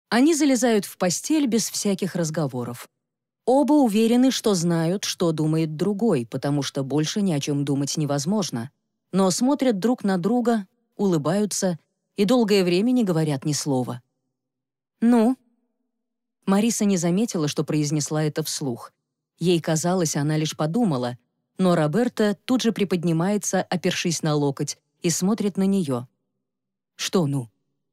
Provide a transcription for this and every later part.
Они залезают в постель без всяких разговоров. Оба уверены, что знают, что думает другой, потому что больше ни о чем думать невозможно. Но смотрят друг на друга, улыбаются и долгое время не говорят ни слова. «Ну?» Мариса не заметила, что произнесла это вслух. Ей казалось, она лишь подумала, но Роберто тут же приподнимается, опершись на локоть, и смотрит на нее. «Что «ну»?»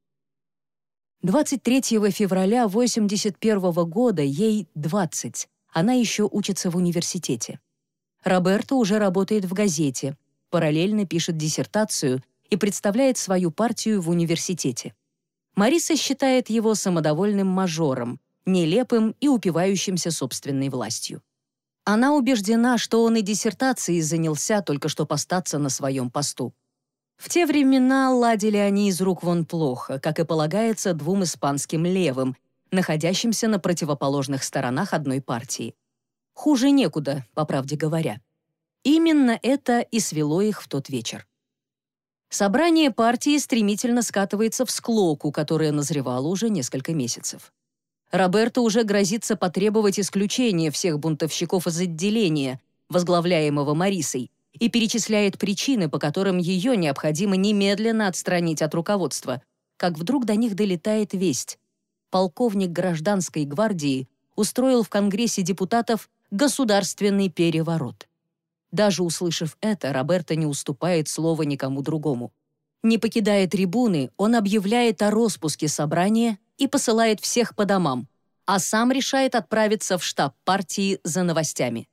23 февраля 1981 года ей 20. Она еще учится в университете. Роберто уже работает в газете, параллельно пишет диссертацию и представляет свою партию в университете. Мариса считает его самодовольным мажором, нелепым и упивающимся собственной властью. Она убеждена, что он и диссертацией занялся, только что остаться на своем посту. В те времена ладили они из рук вон плохо, как и полагается двум испанским левым, находящимся на противоположных сторонах одной партии. Хуже некуда, по правде говоря. Именно это и свело их в тот вечер. Собрание партии стремительно скатывается в склоку, которая назревала уже несколько месяцев. Роберто уже грозится потребовать исключения всех бунтовщиков из отделения, возглавляемого Марисой, и перечисляет причины, по которым ее необходимо немедленно отстранить от руководства, как вдруг до них долетает весть. Полковник гражданской гвардии устроил в Конгрессе депутатов государственный переворот. Даже услышав это, Роберто не уступает слова никому другому. Не покидая трибуны, он объявляет о роспуске собрания и посылает всех по домам, а сам решает отправиться в штаб партии за новостями.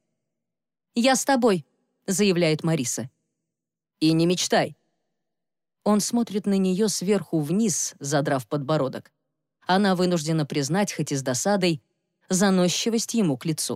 «Я с тобой», — заявляет Мариса. «И не мечтай». Он смотрит на нее сверху вниз, задрав подбородок. Она вынуждена признать, хоть и с досадой, заносчивость ему к лицу.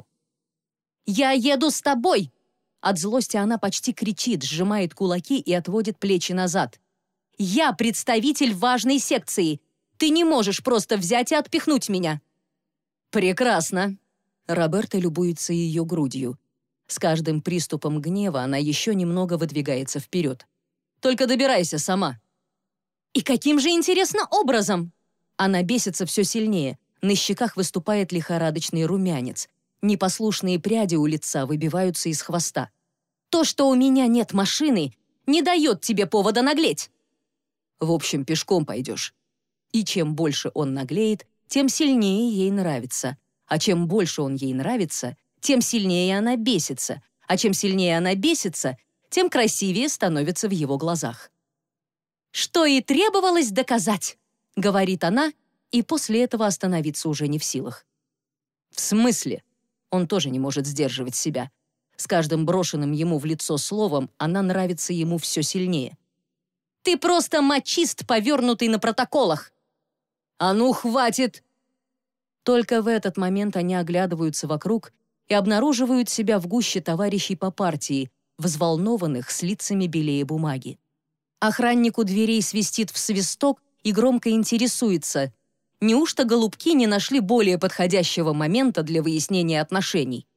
«Я еду с тобой!» От злости она почти кричит, сжимает кулаки и отводит плечи назад. «Я представитель важной секции. Ты не можешь просто взять и отпихнуть меня». «Прекрасно!» Роберто любуется ее грудью. С каждым приступом гнева она еще немного выдвигается вперед. «Только добирайся сама». «И каким же, интересно, образом?» Она бесится все сильнее. На щеках выступает лихорадочный румянец. Непослушные пряди у лица выбиваются из хвоста. «То, что у меня нет машины, не дает тебе повода наглеть». «В общем, пешком пойдешь». И чем больше он наглеет, тем сильнее ей нравится. А чем больше он ей нравится, тем сильнее она бесится. А чем сильнее она бесится, тем красивее становится в его глазах. «Что и требовалось доказать», — говорит она, и после этого остановиться уже не в силах. «В смысле?» Он тоже не может сдерживать себя. С каждым брошенным ему в лицо словом она нравится ему все сильнее. «Ты просто мачист, повернутый на протоколах!» «А ну, хватит!» Только в этот момент они оглядываются вокруг и обнаруживают себя в гуще товарищей по партии, взволнованных с лицами белее бумаги. Охранник у дверей свистит в свисток и громко интересуется, неужто голубки не нашли более подходящего момента для выяснения отношений?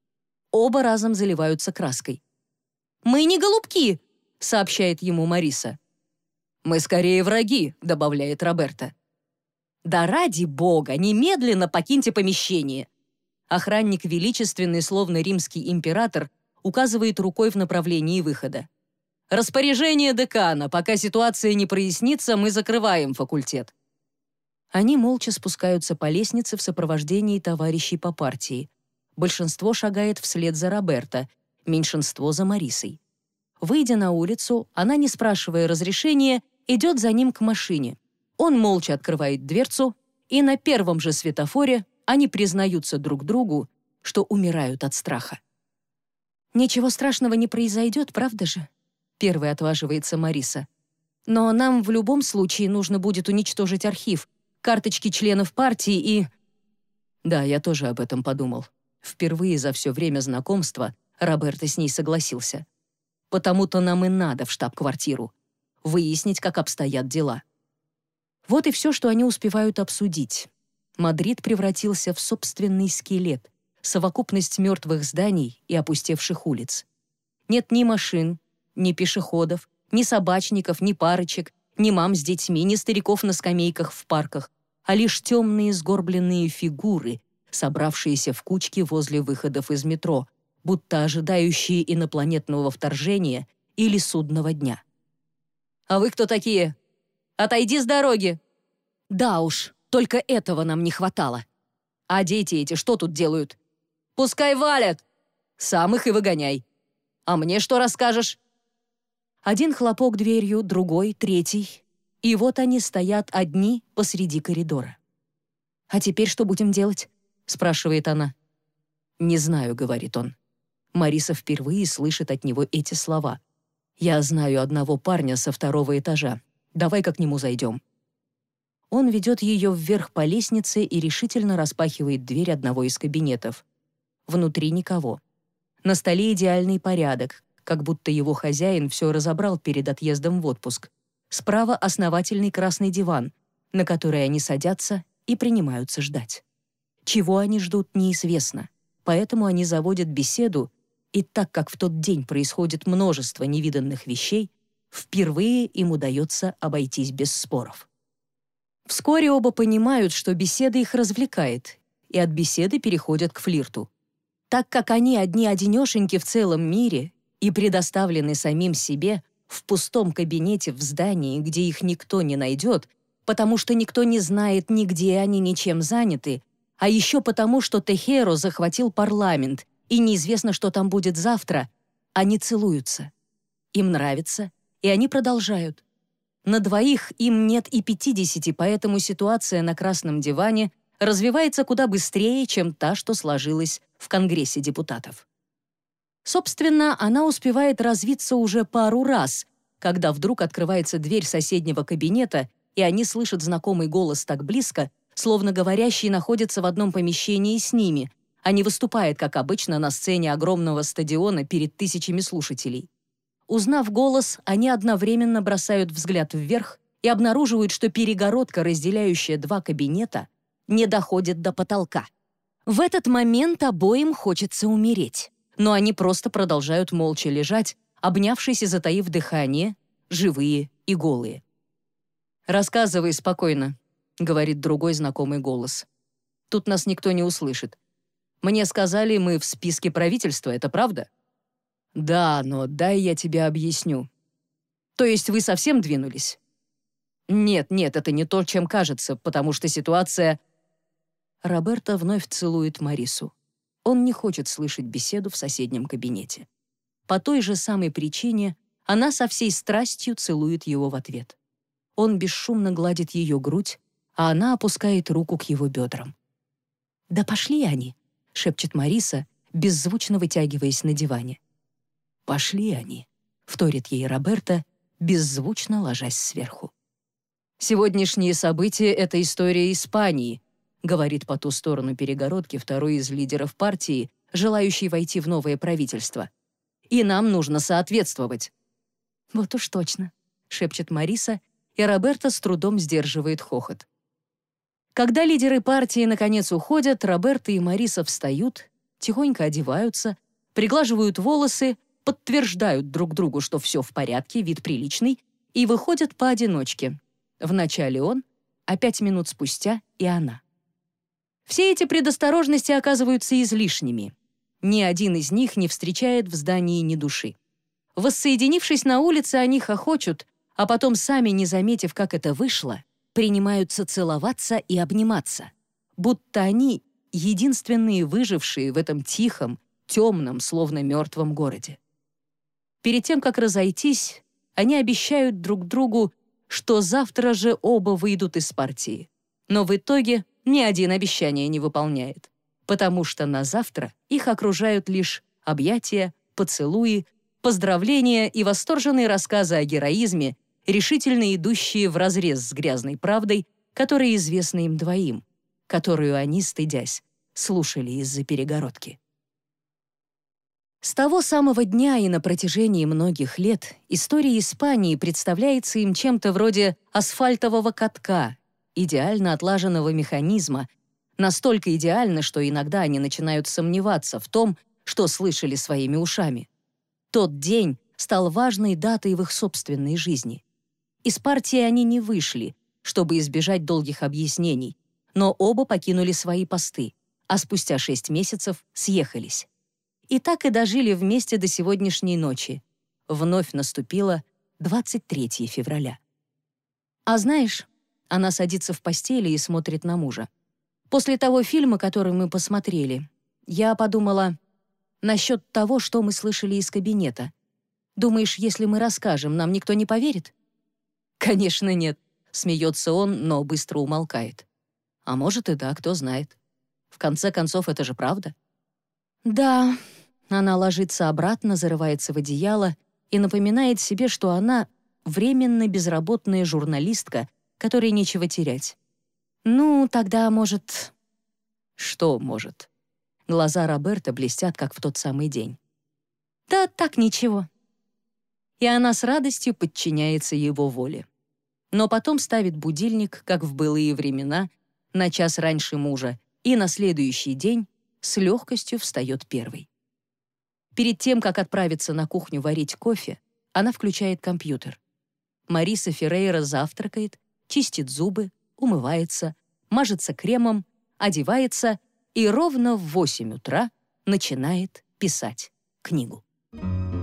Оба разом заливаются краской. «Мы не голубки», — сообщает ему Мариса. «Мы скорее враги», — добавляет Роберто. «Да ради бога, немедленно покиньте помещение!» Охранник величественный, словно римский император, указывает рукой в направлении выхода. «Распоряжение декана. Пока ситуация не прояснится, мы закрываем факультет». Они молча спускаются по лестнице в сопровождении товарищей по партии. Большинство шагает вслед за Роберто, меньшинство за Марисой. Выйдя на улицу, она, не спрашивая разрешения, идет за ним к машине. Он молча открывает дверцу, и на первом же светофоре они признаются друг другу, что умирают от страха. «Ничего страшного не произойдет, правда же?» Первой отваживается Мариса. «Но нам в любом случае нужно будет уничтожить архив, карточки членов партии и...» Да, я тоже об этом подумал. Впервые за все время знакомства Роберто с ней согласился. Потому-то нам и надо в штаб-квартиру. Выяснить, как обстоят дела. Вот и все, что они успевают обсудить. Мадрид превратился в собственный скелет, совокупность мертвых зданий и опустевших улиц. Нет ни машин, ни пешеходов, ни собачников, ни парочек, ни мам с детьми, ни стариков на скамейках в парках. а лишь темные сгорбленные фигуры, собравшиеся в кучки возле выходов из метро, будто ожидающие инопланетного вторжения или судного дня. «А вы кто такие? Отойди с дороги!» «Да уж, только этого нам не хватало. А дети эти что тут делают?» «Пускай валят! Сам их и выгоняй. А мне что расскажешь?» Один хлопок дверью, другой, третий. И вот они стоят одни посреди коридора. «А теперь что будем делать?» — спрашивает она. «Не знаю», — говорит он. Мариса впервые слышит от него эти слова. «Я знаю одного парня со 2-го этажа. Давай-ка к нему зайдем». Он ведет ее вверх по лестнице и решительно распахивает дверь одного из кабинетов. Внутри никого. На столе идеальный порядок, как будто его хозяин все разобрал перед отъездом в отпуск. Справа основательный красный диван, на который они садятся и принимаются ждать. Чего они ждут, неизвестно, поэтому они заводят беседу, и так как в тот день происходит множество невиданных вещей, впервые им удается обойтись без споров. Вскоре оба понимают, что беседа их развлекает, и от беседы переходят к флирту. Так как они одни-одинешеньки в целом мире и предоставлены самим себе в пустом кабинете в здании, где их никто не найдет, потому что никто не знает ни где они, ни чем заняты, а еще потому, что Техеро захватил парламент, и неизвестно, что там будет завтра, они целуются. Им нравится, и они продолжают. На двоих им нет и 50, поэтому ситуация на красном диване развивается куда быстрее, чем та, что сложилась в Конгрессе депутатов. Собственно, она успевает развиться уже пару раз, когда вдруг открывается дверь соседнего кабинета, и они слышат знакомый голос так близко, словно говорящий находится в одном помещении с ними, а не выступает, как обычно, на сцене огромного стадиона перед тысячами слушателей. Узнав голос, они одновременно бросают взгляд вверх и обнаруживают, что перегородка, разделяющая два кабинета, не доходит до потолка. В этот момент обоим хочется умереть, но они просто продолжают молча лежать, обнявшись и затаив дыхание, живые и голые. «Рассказывай спокойно», — говорит другой знакомый голос. «Тут нас никто не услышит. Мне сказали, мы в списке правительства, это правда?» «Да, но дай я тебе объясню». «То есть вы совсем двинулись?» «Нет, это не то, чем кажется, потому что ситуация...» Роберто вновь целует Марису. Он не хочет слышать беседу в соседнем кабинете. По той же самой причине она со всей страстью целует его в ответ. Он бесшумно гладит ее грудь, а она опускает руку к его бедрам. «Да пошли они», — шепчет Мариса, беззвучно вытягиваясь на диване. «Пошли они», — вторит ей Роберто, беззвучно ложась сверху. «Сегодняшние события — это история Испании», — говорит по ту сторону перегородки второй из лидеров партии, желающий войти в новое правительство. «И нам нужно соответствовать». «Вот уж точно», — шепчет Мариса, и Роберто с трудом сдерживает хохот. Когда лидеры партии наконец уходят, Роберто и Мариса встают, тихонько одеваются, приглаживают волосы, подтверждают друг другу, что все в порядке, вид приличный, и выходят поодиночке. Вначале он, а 5 минут спустя и она. Все эти предосторожности оказываются излишними. Ни один из них не встречает в здании ни души. Воссоединившись на улице, они хохочут, а потом, сами не заметив, как это вышло, принимаются целоваться и обниматься, будто они — единственные выжившие в этом тихом, темном, словно мертвом городе. Перед тем, как разойтись, они обещают друг другу, что завтра же оба выйдут из партии. Но в итоге ни один обещание не выполняет, потому что на завтра их окружают лишь объятия, поцелуи, поздравления и восторженные рассказы о героизме, решительно идущие вразрез с грязной правдой, которая известна им двоим, которую они, стыдясь, слушали из-за перегородки. С того самого дня и на протяжении многих лет история Испании представляется им чем-то вроде асфальтового катка, идеально отлаженного механизма, настолько идеально, что иногда они начинают сомневаться в том, что слышали своими ушами. Тот день стал важной датой в их собственной жизни. Из партии они не вышли, чтобы избежать долгих объяснений, но оба покинули свои посты, а спустя 6 месяцев съехались. И так и дожили вместе до сегодняшней ночи. Вновь наступило 23 февраля. А знаешь, она садится в постели и смотрит на мужа. После того фильма, который мы посмотрели, я подумала насчет того, что мы слышали из кабинета. Думаешь, если мы расскажем, нам никто не поверит? Конечно, нет. Смеется он, но быстро умолкает. А может и да, кто знает. В конце концов, это же правда. Да, она ложится обратно, зарывается в одеяло и напоминает себе, что она временно безработная журналистка, которой нечего терять. Ну, тогда, может... Что может? Глаза Роберто блестят, как в тот самый день. Да так ничего. И она с радостью подчиняется его воле. Но потом ставит будильник, как в былые времена, на час раньше мужа, и на следующий день с легкостью встает первой. Перед тем, как отправиться на кухню варить кофе, она включает компьютер. Мариса Феррейра завтракает, чистит зубы, умывается, мажется кремом, одевается и ровно в 8 утра начинает писать книгу.